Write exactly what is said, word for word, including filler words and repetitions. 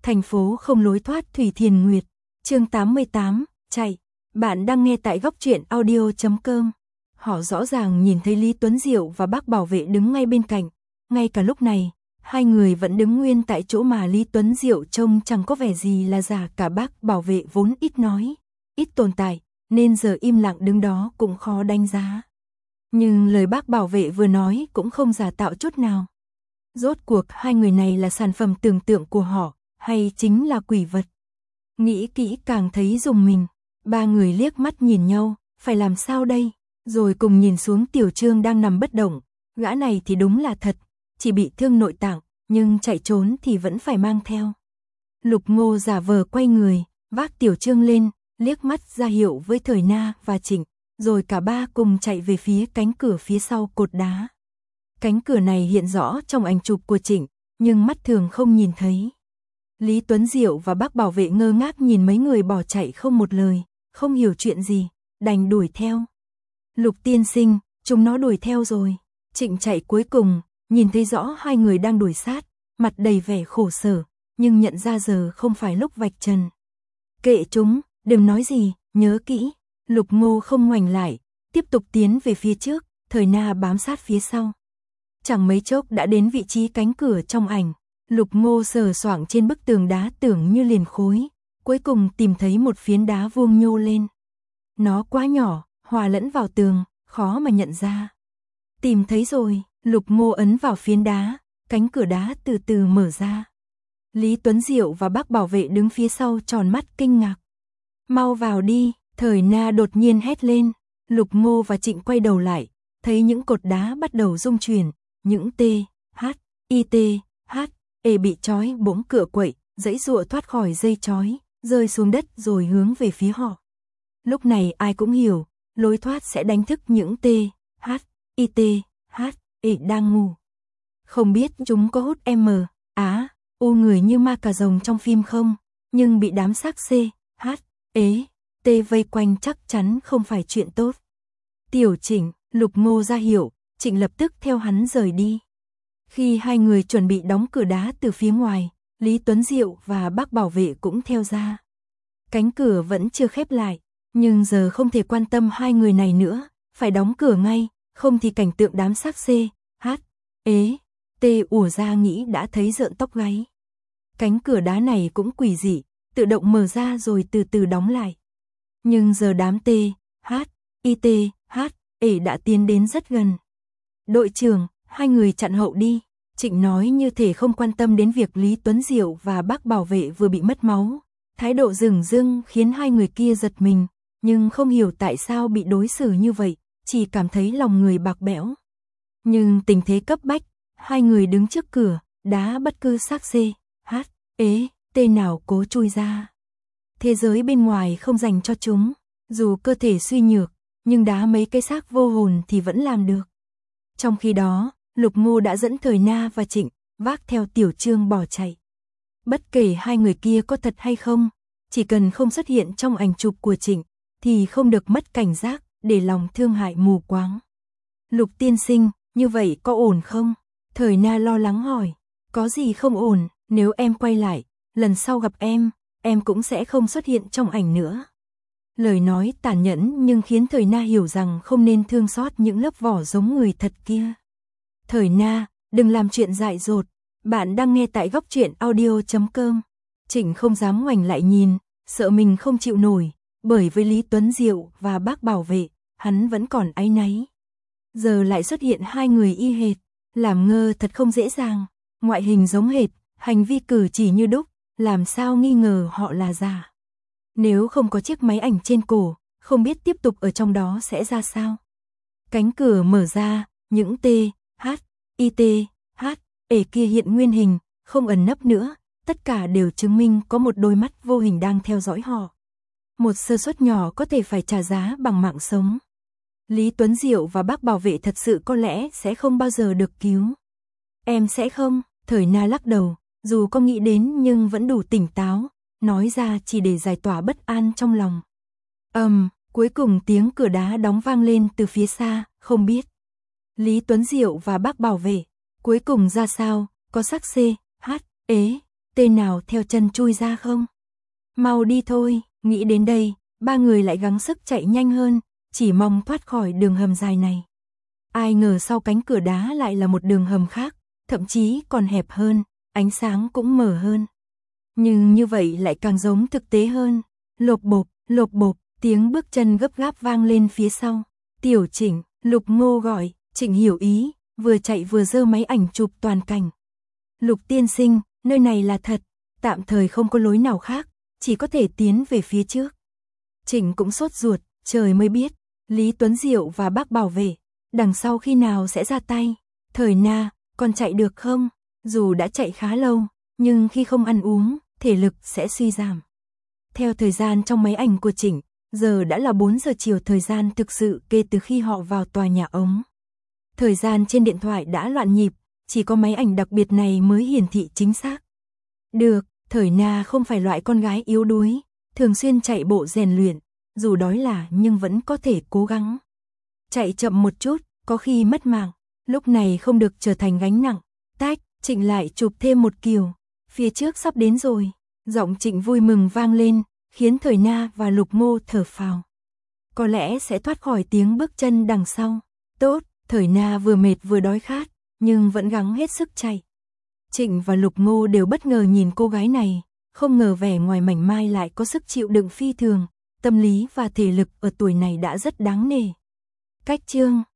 Thành phố không lối thoát Thủy Thiền Nguyệt. Chương tám mươi tám, chạy. Bạn đang nghe tại góc truyện audio chấm com. Họ rõ ràng nhìn thấy Lý Tuấn Diệu và bác bảo vệ đứng ngay bên cạnh. Ngay cả lúc này, hai người vẫn đứng nguyên tại chỗ mà Lý Tuấn Diệu trông chẳng có vẻ gì là giả cả. Bác bảo vệ vốn ít nói, ít tồn tại, nên giờ im lặng đứng đó cũng khó đánh giá. Nhưng lời bác bảo vệ vừa nói cũng không giả tạo chút nào. Rốt cuộc hai người này là sản phẩm tưởng tượng của họ, hay chính là quỷ vật? Nghĩ kỹ càng thấy rùng mình. Ba người liếc mắt nhìn nhau, phải làm sao đây? Rồi cùng nhìn xuống Tiểu Trương đang nằm bất động. Gã này thì đúng là thật, chỉ bị thương nội tạng, nhưng chạy trốn thì vẫn phải mang theo. Lục Ngô giả vờ quay người, vác Tiểu Trương lên, liếc mắt ra hiệu với Thời Na và Trịnh, rồi cả ba cùng chạy về phía cánh cửa phía sau cột đá. Cánh cửa này hiện rõ trong ảnh chụp của Trịnh, nhưng mắt thường không nhìn thấy. Lý Tuấn Diệu và bác bảo vệ ngơ ngác nhìn mấy người bỏ chạy không một lời, không hiểu chuyện gì, đành đuổi theo. Lục tiên sinh, chúng nó đuổi theo rồi. Trịnh chạy cuối cùng, nhìn thấy rõ hai người đang đuổi sát, mặt đầy vẻ khổ sở, nhưng nhận ra giờ không phải lúc vạch trần. Kệ chúng, đừng nói gì, nhớ kỹ. Lục Ngô không ngoảnh lại, tiếp tục tiến về phía trước, Thời Na bám sát phía sau. Chẳng mấy chốc đã đến vị trí cánh cửa trong ảnh. Lục Ngô sờ soạng trên bức tường đá tưởng như liền khối, cuối cùng tìm thấy một phiến đá vuông nhô lên. Nó quá nhỏ, hòa lẫn vào tường, khó mà nhận ra. Tìm thấy rồi, Lục Ngô ấn vào phiến đá, cánh cửa đá từ từ mở ra. Lý Tuấn Diệu và bác bảo vệ đứng phía sau tròn mắt kinh ngạc. Mau vào đi, Thời Na đột nhiên hét lên. Lục Ngô và Trịnh quay đầu lại, thấy những cột đá bắt đầu rung chuyển, những T, H, I T, H, E bị trói bỗng cựa quậy, giãy giụa thoát khỏi dây trói, rơi xuống đất rồi hướng về phía họ. Lúc này ai cũng hiểu, lối thoát sẽ đánh thức những T, H, I T, H, E đang ngủ. Không biết chúng có hút M, Á, U người như ma cà rồng trong phim không, nhưng bị đám xác C, H, E, T vây quanh chắc chắn không phải chuyện tốt. Tiểu Trịnh, Lục Ngô ra hiệu, Trịnh lập tức theo hắn rời đi. Khi hai người chuẩn bị đóng cửa đá từ phía ngoài, Lý Tuấn Diệu và bác bảo vệ cũng theo ra. Cánh cửa vẫn chưa khép lại, nhưng giờ không thể quan tâm hai người này nữa, phải đóng cửa ngay, không thì cảnh tượng đám xác C, H, E, T ùa ra nghĩ đã thấy rợn tóc gáy. Cánh cửa đá này cũng quỷ dị, tự động mở ra rồi từ từ đóng lại. Nhưng giờ đám T, H, I T, H, E đã tiến đến rất gần. Đội trưởng, hai người chặn hậu đi. Trịnh nói như thể không quan tâm đến việc Lý Tuấn Diệu và bác bảo vệ vừa bị mất máu. Thái độ dửng dưng khiến hai người kia giật mình, nhưng không hiểu tại sao bị đối xử như vậy, chỉ cảm thấy lòng người bạc bẽo. Nhưng tình thế cấp bách, hai người đứng trước cửa, đá bất cứ xác C, H, E, T nào cố chui ra. Thế giới bên ngoài không dành cho chúng, dù cơ thể suy nhược, nhưng đá mấy cái xác vô hồn thì vẫn làm được. Trong khi đó, Lục Ngô đã dẫn Thời Na và Trịnh, vác theo Tiểu Trương bỏ chạy. Bất kể hai người kia có thật hay không, chỉ cần không xuất hiện trong ảnh chụp của Trịnh, thì không được mất cảnh giác, để lòng thương hại mù quáng. Lục tiên sinh, như vậy có ổn không? Thời Na lo lắng hỏi. Có gì không ổn, nếu em quay lại, lần sau gặp em, em cũng sẽ không xuất hiện trong ảnh nữa. Lời nói tàn nhẫn nhưng khiến Thời Na hiểu rằng không nên thương xót những lớp vỏ giống người thật kia. Thời Na, đừng làm chuyện dại dột. Bạn đang nghe tại góc truyện audio chấm com. Trịnh không dám ngoảnh lại nhìn, sợ mình không chịu nổi, bởi với Lý Tuấn Diệu và bác bảo vệ, hắn vẫn còn áy náy. Giờ lại xuất hiện hai người y hệt, làm ngơ thật không dễ dàng, ngoại hình giống hệt, hành vi cử chỉ như đúc, làm sao nghi ngờ họ là giả. Nếu không có chiếc máy ảnh trên cổ, không biết tiếp tục ở trong đó sẽ ra sao. Cánh cửa mở ra, những T, H, I T, H, E kia hiện nguyên hình, không ẩn nấp nữa, tất cả đều chứng minh có một đôi mắt vô hình đang theo dõi họ. Một sơ suất nhỏ có thể phải trả giá bằng mạng sống. Lý Tuấn Diệu và bác bảo vệ thật sự có lẽ sẽ không bao giờ được cứu. Em sẽ không, Thời Na lắc đầu, dù có nghĩ đến nhưng vẫn đủ tỉnh táo, nói ra chỉ để giải tỏa bất an trong lòng. Ầm, um, cuối cùng tiếng cửa đá đóng vang lên từ phía xa, không biết Lý Tuấn Diệu và bác bảo vệ cuối cùng ra sao, có xác C, H, E, tên nào theo chân chui ra không? Mau đi thôi, nghĩ đến đây, ba người lại gắng sức chạy nhanh hơn, chỉ mong thoát khỏi đường hầm dài này. Ai ngờ sau cánh cửa đá lại là một đường hầm khác, thậm chí còn hẹp hơn, ánh sáng cũng mờ hơn. Nhưng như vậy lại càng giống thực tế hơn. Lộp bộp, lộp bộp, tiếng bước chân gấp gáp vang lên phía sau. Tiểu Trịnh, Lục Ngô gọi, Trịnh hiểu ý, vừa chạy vừa giơ máy ảnh chụp toàn cảnh. Lục tiên sinh, nơi này là thật, tạm thời không có lối nào khác, chỉ có thể tiến về phía trước. Trịnh cũng sốt ruột, trời mới biết, Lý Tuấn Diệu và bác bảo vệ, đằng sau khi nào sẽ ra tay. Thời Na, còn chạy được không? Dù đã chạy khá lâu, nhưng khi không ăn uống, thể lực sẽ suy giảm. Theo thời gian trong máy ảnh của Trịnh, giờ đã là bốn giờ chiều, thời gian thực sự kể từ khi họ vào tòa nhà ống. Thời gian trên điện thoại đã loạn nhịp, chỉ có máy ảnh đặc biệt này mới hiển thị chính xác. Được, Thời Na không phải loại con gái yếu đuối, thường xuyên chạy bộ rèn luyện, dù đói là nhưng vẫn có thể cố gắng. Chạy chậm một chút, có khi mất mạng, lúc này không được trở thành gánh nặng. Tách, Trịnh lại chụp thêm một kiều, phía trước sắp đến rồi. Giọng Trịnh vui mừng vang lên, khiến Thời Na và Lục Ngô thở phào. Có lẽ sẽ thoát khỏi tiếng bước chân đằng sau. Tốt, Thời Na vừa mệt vừa đói khát, nhưng vẫn gắng hết sức chạy. Trịnh và Lục Ngô đều bất ngờ nhìn cô gái này, không ngờ vẻ ngoài mảnh mai lại có sức chịu đựng phi thường, tâm lý và thể lực ở tuổi này đã rất đáng nể. Cách chương